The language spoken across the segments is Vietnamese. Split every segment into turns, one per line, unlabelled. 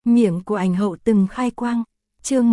Miệng của ảnh hậu từng khai quang. Chương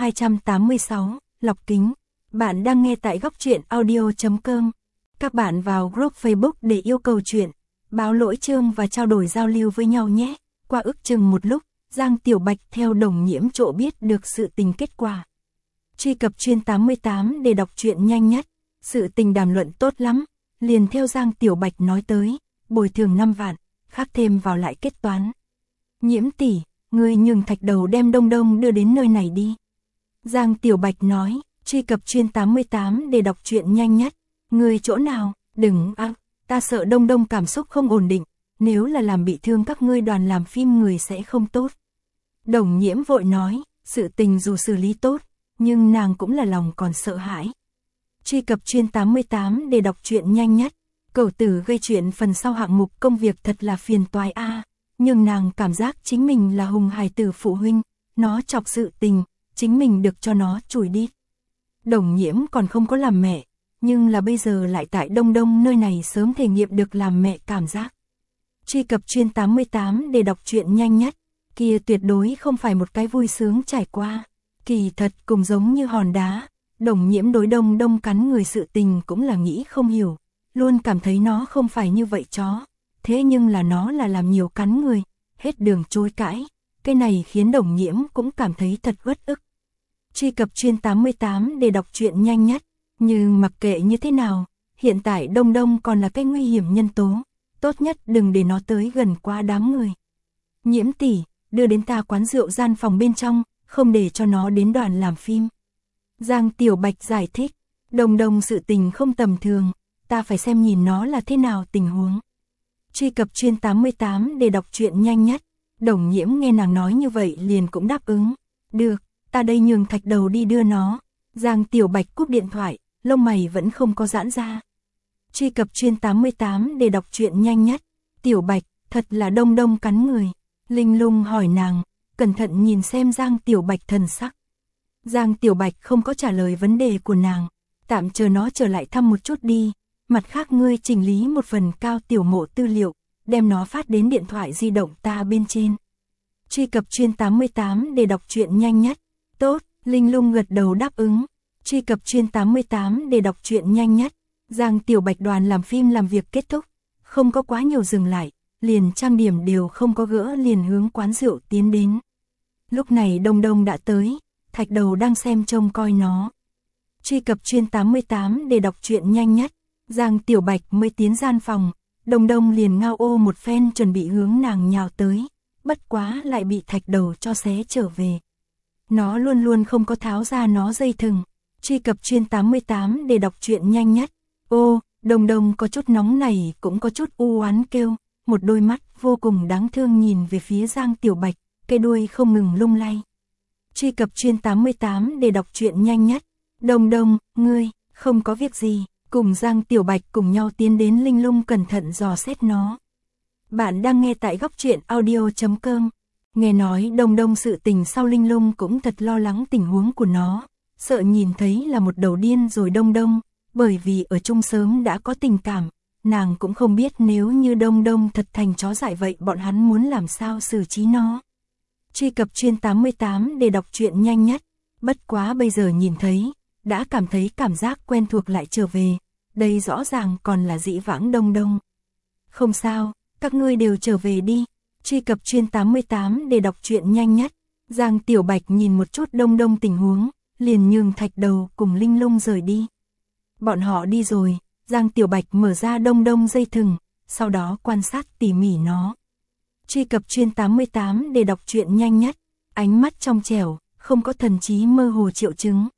1286, lọc kính. Bạn đang nghe tại góc truyện audio.com. Các bạn vào group Facebook để yêu cầu chuyện, báo lỗi chương và trao đổi giao lưu với nhau nhé. Qua ước chừng một lúc, Giang Tiểu Bạch theo Đồng Nhiễm trộ biết được sự tình kết quả. Truy cập chuyên 88 để đọc truyện nhanh nhất. Sự tình đàm luận tốt lắm. Liền theo Giang Tiểu Bạch nói tới, bồi thường 5 vạn, khác thêm vào lại kết toán. Nhiễm tỷ, ngươi nhường thạch đầu đem Đông Đông đưa đến nơi này đi. Giang Tiểu Bạch nói, truy cập chuyên 88 để đọc truyện nhanh nhất. Ngươi chỗ nào, đừng ta sợ Đông Đông cảm xúc không ổn định, nếu là làm bị thương các ngươi đoàn làm phim người sẽ không tốt. Đồng Nhiễm vội nói, sự tình dù xử lý tốt, nhưng nàng cũng là lòng còn sợ hãi. Truy cập chuyên 88 để đọc truyện nhanh nhất. Cẩu tử gây chuyện phần sau hạng mục công việc thật là phiền toái nhưng nàng cảm giác chính mình là hùng hài tử phụ huynh, nó chọc sự tình, chính mình được cho nó chùi đi. Đồng Nhiễm còn không có làm mẹ, nhưng là bây giờ lại tại Đông Đông nơi này sớm thể nghiệm được làm mẹ cảm giác. Truy cập chuyên 88 để đọc truyện nhanh nhất. Kia tuyệt đối không phải một cái vui sướng trải qua. Kỳ thật cùng giống như hòn đá, Đồng Nhiễm đối Đông Đông cắn người sự tình cũng là nghĩ không hiểu, luôn cảm thấy nó không phải như vậy chó. Thế nhưng là nó là làm nhiều cắn người, hết đường chối cãi, cái này khiến Đồng Nhiễm cũng cảm thấy thật uất ức. Truy cập chuyên 88 để đọc truyện nhanh nhất. Nhưng mặc kệ như thế nào, hiện tại Đông Đông còn là cái nguy hiểm nhân tố, tốt nhất đừng để nó tới gần qua đám người. Nhiễm tỷ, đưa đến ta quán rượu gian phòng bên trong, không để cho nó đến đoàn làm phim. Giang Tiểu Bạch giải thích, Đông Đông sự tình không tầm thường, ta phải xem nhìn nó là thế nào tình huống. Truy cập chuyên 88 để đọc truyện nhanh nhất. Đồng Nhiễm nghe nàng nói như vậy liền cũng đáp ứng. Được, ta đây nhường thạch đầu đi đưa nó. Giang Tiểu Bạch cúp điện thoại, lông mày vẫn không có giãn ra. Truy cập chuyên 88 để đọc truyện nhanh nhất. Tiểu Bạch, thật là Đông Đông cắn người. Linh Lung hỏi nàng, cẩn thận nhìn xem Giang Tiểu Bạch thần sắc. Giang Tiểu Bạch không có trả lời vấn đề của nàng, tạm chờ nó trở lại thăm một chút đi. Mặt khác ngươi chỉnh lý một phần Cao Tiểu Mộ tư liệu, đem nó phát đến điện thoại di động ta bên trên. Truy cập chuyên 88 để đọc truyện nhanh nhất. Tốt, Linh Lung gật đầu đáp ứng. Truy cập chuyên 88 để đọc truyện nhanh nhất. Giang Tiểu Bạch đoàn làm phim làm việc kết thúc, không có quá nhiều dừng lại, liền trang điểm đều không có gỡ liền hướng quán rượu tiến đến. Lúc này Đông Đông đã tới, thạch đầu đang xem trông coi nó. Truy cập chuyên 88 để đọc truyện nhanh nhất. Giang Tiểu Bạch mới tiến gian phòng, Đông Đông liền ngao ô một phen chuẩn bị hướng nàng nhào tới, bất quá lại bị thạch đầu cho xé trở về. Nó luôn luôn không có tháo ra nó dây thừng. Truy cập chuyên 88 để đọc truyện nhanh nhất. Ô, Đông Đông có chút nóng này cũng có chút u oán kêu, một đôi mắt vô cùng đáng thương nhìn về phía Giang Tiểu Bạch, cái đuôi không ngừng lung lay. Truy cập chuyên 88 để đọc truyện nhanh nhất. Đông Đông, ngươi, không có việc gì. Cùng Giang Tiểu Bạch cùng nhau tiến đến Linh Lung cẩn thận dò xét nó. Bạn đang nghe tại góc truyện audio.com. Nghe nói Đông Đông sự tình sau Linh Lung cũng thật lo lắng tình huống của nó, sợ nhìn thấy là một đầu điên rồi Đông Đông, bởi vì ở chung sớm đã có tình cảm, nàng cũng không biết nếu như Đông Đông thật thành chó dại vậy bọn hắn muốn làm sao xử trí nó. Truy cập chuyên 88 để đọc truyện nhanh nhất. Bất quá bây giờ nhìn thấy, đã cảm thấy cảm giác quen thuộc lại trở về, đây rõ ràng còn là dĩ vãng Đông Đông. Không sao, các ngươi đều trở về đi. Truy cập chuyên 88 để đọc truyện nhanh nhất. Giang Tiểu Bạch nhìn một chút Đông Đông tình huống, liền nhường thạch đầu cùng Linh Lung rời đi. Bọn họ đi rồi, Giang Tiểu Bạch mở ra Đông Đông dây thừng, sau đó quan sát tỉ mỉ nó. Truy cập chuyên 88 để đọc truyện nhanh nhất. Ánh mắt trong trẻo, không có thần trí mơ hồ triệu chứng.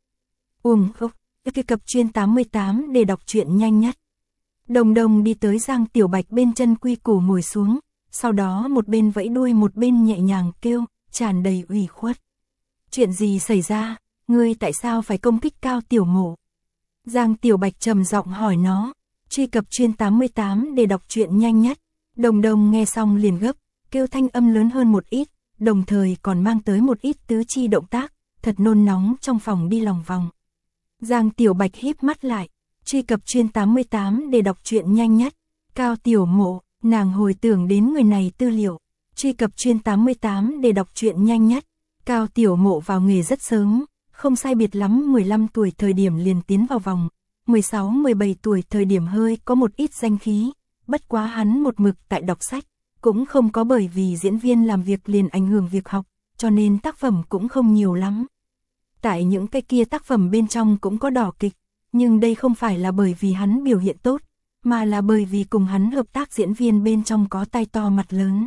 Truy cập chuyên 88 để đọc truyện nhanh nhất. Đông Đông đi tới Giang Tiểu Bạch bên chân quy củ ngồi xuống, sau đó một bên vẫy đuôi một bên nhẹ nhàng kêu, tràn đầy ủy khuất. Chuyện gì xảy ra, ngươi tại sao phải công kích Cao Tiểu Mộ? Giang Tiểu Bạch trầm giọng hỏi nó. Truy cập chuyên 88 để đọc truyện nhanh nhất. Đông Đông nghe xong liền gấp, kêu thanh âm lớn hơn một ít, đồng thời còn mang tới một ít tứ chi động tác, thật nôn nóng trong phòng đi lòng vòng. Giang Tiểu Bạch híp mắt lại. Truy cập chuyên 88 để đọc truyện nhanh nhất. Cao Tiểu Mộ, nàng hồi tưởng đến người này tư liệu. Truy cập chuyên 88 để đọc truyện nhanh nhất. Cao Tiểu Mộ vào nghề rất sớm, không sai biệt lắm 15 tuổi thời điểm liền tiến vào vòng, 16-17 tuổi thời điểm hơi có một ít danh khí, bất quá hắn một mực tại đọc sách, cũng không có bởi vì diễn viên làm việc liền ảnh hưởng việc học, cho nên tác phẩm cũng không nhiều lắm. Tại những cái kia tác phẩm bên trong cũng có đỏ kịch, nhưng đây không phải là bởi vì hắn biểu hiện tốt, mà là bởi vì cùng hắn hợp tác diễn viên bên trong có tai to mặt lớn.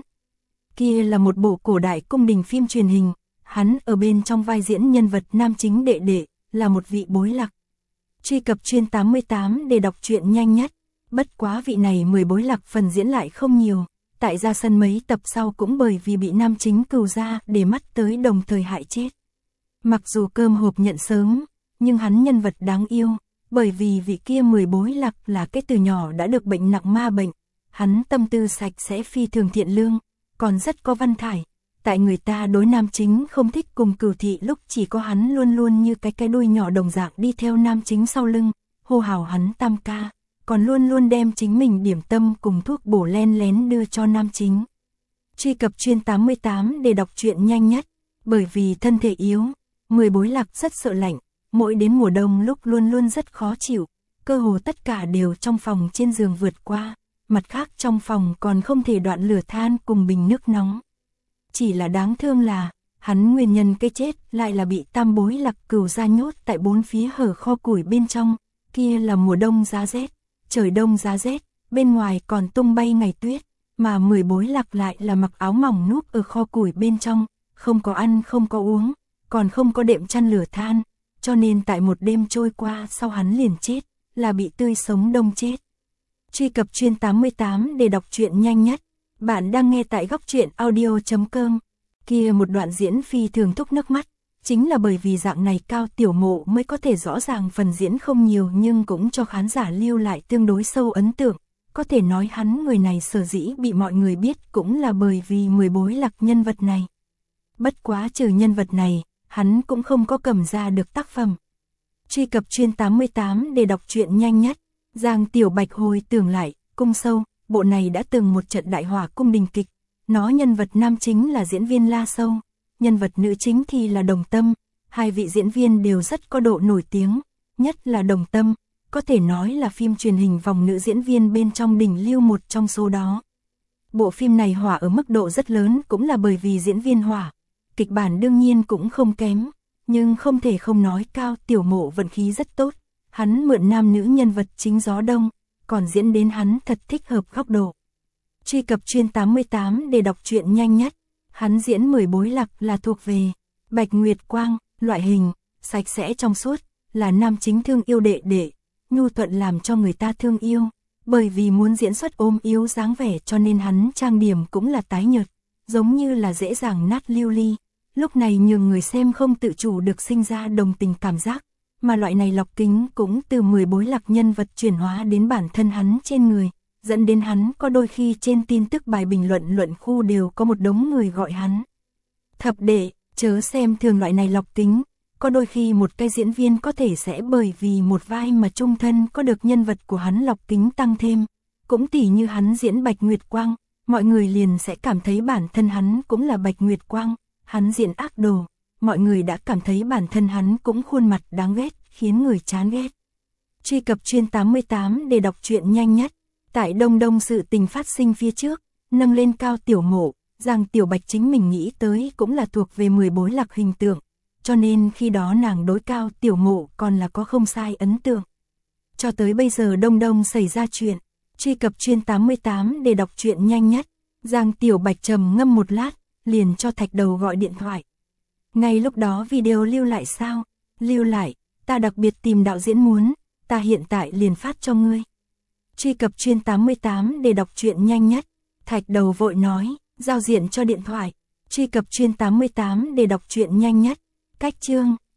Kia là một bộ cổ đại cung đình phim truyền hình, hắn ở bên trong vai diễn nhân vật nam chính đệ đệ, là một vị bối lạc. Truy cập chuyên 88 để đọc truyện nhanh nhất, bất quá vị này 10 bối lạc phần diễn lại không nhiều, tại ra sân mấy tập sau cũng bởi vì bị nam chính cừu ra để mắt tới đồng thời hại chết. Mặc dù cơm hộp nhận sớm, nhưng hắn nhân vật đáng yêu, bởi vì vị kia 10 bối lạc là cái từ nhỏ đã được bệnh nặng ma bệnh, hắn tâm tư sạch sẽ phi thường thiện lương, còn rất có văn thải. Tại người ta đối nam chính không thích cùng cửu thị lúc chỉ có hắn luôn luôn như cái đuôi nhỏ đồng dạng đi theo nam chính sau lưng, hô hào hắn tam ca, còn luôn luôn đem chính mình điểm tâm cùng thuốc bổ len lén đưa cho nam chính. Truy cập chuyên 88 để đọc truyện nhanh nhất, bởi vì thân thể yếu, 10 bối lạc rất sợ lạnh, mỗi đến mùa đông lúc luôn luôn rất khó chịu, cơ hồ tất cả đều trong phòng trên giường vượt qua, mặt khác trong phòng còn không thể đoạn lửa than cùng bình nước nóng. Chỉ là đáng thương là, hắn nguyên nhân cái chết lại là bị tam bối lạc cừu ra nhốt tại bốn phía hở kho củi bên trong, kia là mùa đông giá rét, trời đông giá rét, bên ngoài còn tung bay ngày tuyết, mà 10 bối lạc lại là mặc áo mỏng núp ở kho củi bên trong, không có ăn không có uống, còn không có đệm chăn lửa than, cho nên tại một đêm trôi qua sau hắn liền chết, là bị tươi sống đông chết. Truy cập chuyên 88 để đọc truyện nhanh nhất. Bạn đang nghe tại góc truyện audio.com. Kia một đoạn diễn phi thường thúc nước mắt, chính là bởi vì dạng này Cao Tiểu Mộ mới có thể rõ ràng phần diễn không nhiều nhưng cũng cho khán giả lưu lại tương đối sâu ấn tượng. Có thể nói hắn người này sở dĩ bị mọi người biết cũng là bởi vì 10 bối lạc nhân vật này. Bất quá trừ nhân vật này, hắn cũng không có cầm ra được tác phẩm. Truy cập chuyên 88 để đọc truyện nhanh nhất. Giang Tiểu Bạch hồi tưởng lại, Cung Sâu, bộ này đã từng một trận đại hỏa cung đình kịch, nó nhân vật nam chính là diễn viên La Sâu, nhân vật nữ chính thì là Đồng Tâm, hai vị diễn viên đều rất có độ nổi tiếng, nhất là Đồng Tâm, có thể nói là phim truyền hình vòng nữ diễn viên bên trong đỉnh lưu một trong số đó. Bộ phim này hỏa ở mức độ rất lớn cũng là bởi vì diễn viên hỏa, kịch bản đương nhiên cũng không kém, nhưng không thể không nói Cao Tiểu Mộ vận khí rất tốt, hắn mượn nam nữ nhân vật chính gió đông, còn diễn đến hắn thật thích hợp góc độ. Truy cập chuyên 88 để đọc truyện nhanh nhất, hắn diễn 10 bối lạc là thuộc về Bạch Nguyệt Quang, loại hình, sạch sẽ trong suốt, là nam chính thương yêu đệ đệ, nhu thuận làm cho người ta thương yêu, bởi vì muốn diễn xuất ôm yếu dáng vẻ cho nên hắn trang điểm cũng là tái nhợt, giống như là dễ dàng nát lưu ly, lúc này nhường người xem không tự chủ được sinh ra đồng tình cảm giác. Mà loại này lọc kính cũng từ 10 bối lạc nhân vật chuyển hóa đến bản thân hắn trên người, dẫn đến hắn có đôi khi trên tin tức bài bình luận khu đều có một đống người gọi hắn thập đệ, chớ xem thường loại này lọc kính, có đôi khi một cái diễn viên có thể sẽ bởi vì một vai mà chung thân có được nhân vật của hắn lọc kính tăng thêm, cũng tỉ như hắn diễn Bạch Nguyệt Quang, mọi người liền sẽ cảm thấy bản thân hắn cũng là Bạch Nguyệt Quang, hắn diễn ác đồ. Mọi người đã cảm thấy bản thân hắn cũng khuôn mặt đáng ghét, khiến người chán ghét. Truy cập chuyên 88 để đọc truyện nhanh nhất. Tại Đông sự tình phát sinh phía trước, nâng lên Cao Tiểu Mộ, Giang Tiểu Bạch chính mình nghĩ tới cũng là thuộc về 10 bối lạc hình tượng, cho nên khi đó nàng đối Cao Tiểu Mộ còn là có không sai ấn tượng. Cho tới bây giờ Đông xảy ra chuyện, truy cập chuyên 88 để đọc truyện nhanh nhất. Giang Tiểu Bạch trầm ngâm một lát, liền cho Thạch Đầu gọi điện thoại. Ngay lúc đó video lưu lại sao? Lưu lại, ta đặc biệt tìm đạo diễn muốn, ta hiện tại liền phát cho ngươi. Truy cập chuyên 88 để đọc truyện nhanh nhất. Thạch Đầu vội nói, giao diện cho điện thoại. Truy cập chuyên 88 để đọc truyện nhanh nhất. Cách chương,